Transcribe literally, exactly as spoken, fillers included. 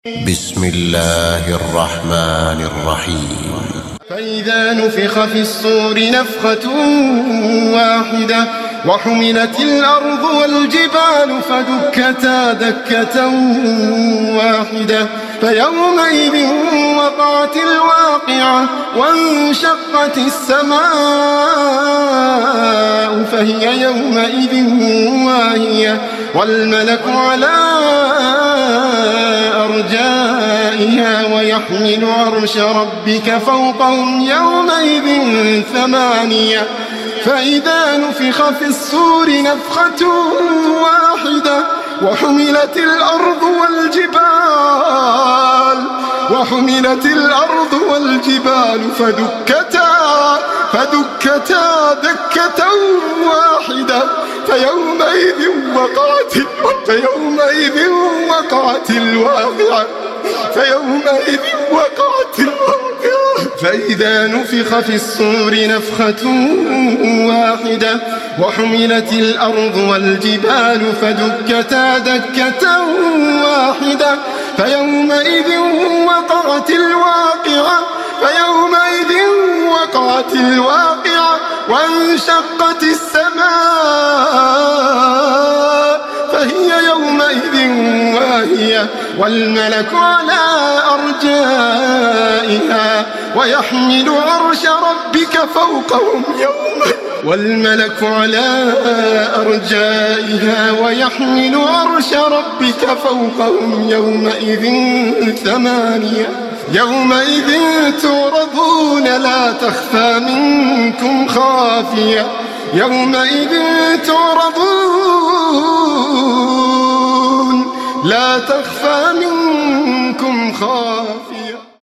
بسم الله الرحمن الرحيم. فإذا نفخ في الصور نفخة واحدة وحملت الأرض والجبال فدكتا دكة واحدة فيومئذ وقعت الواقعة وانشقت السماء فهي يومئذ واهية والملك على أرجائها ويحمل عرش ربك فوقهم يومئذ ثمانية فإذا نفخ في الصور نفخة واحدة وحملت الأرض والجبال وحملت الأرض والجبال فدكتا فدكتا دكة واحدة فيومئذ وقعت فيومئذ وقعت الواقعة فيومئذ وقعت الواقعة فإذا نفخ في الصور نفخة واحدة وحملت الأرض والجبال فدكتا دكة واحدة فيومئذ وقعت الواقعة فيومئذ وقعت الواقعة وانشقت السماء فهي يومئذ واهية والملك على أرجائها ويحمل عرش ربك فوقهم يومئذ والملك على أرجائها ويحمل عرش ربك فوقهم يومئذ ثمانية يومئذ تعرضون لا تخفى منكم خافية يومئذ تعرضون لا تخفى منكم خافية.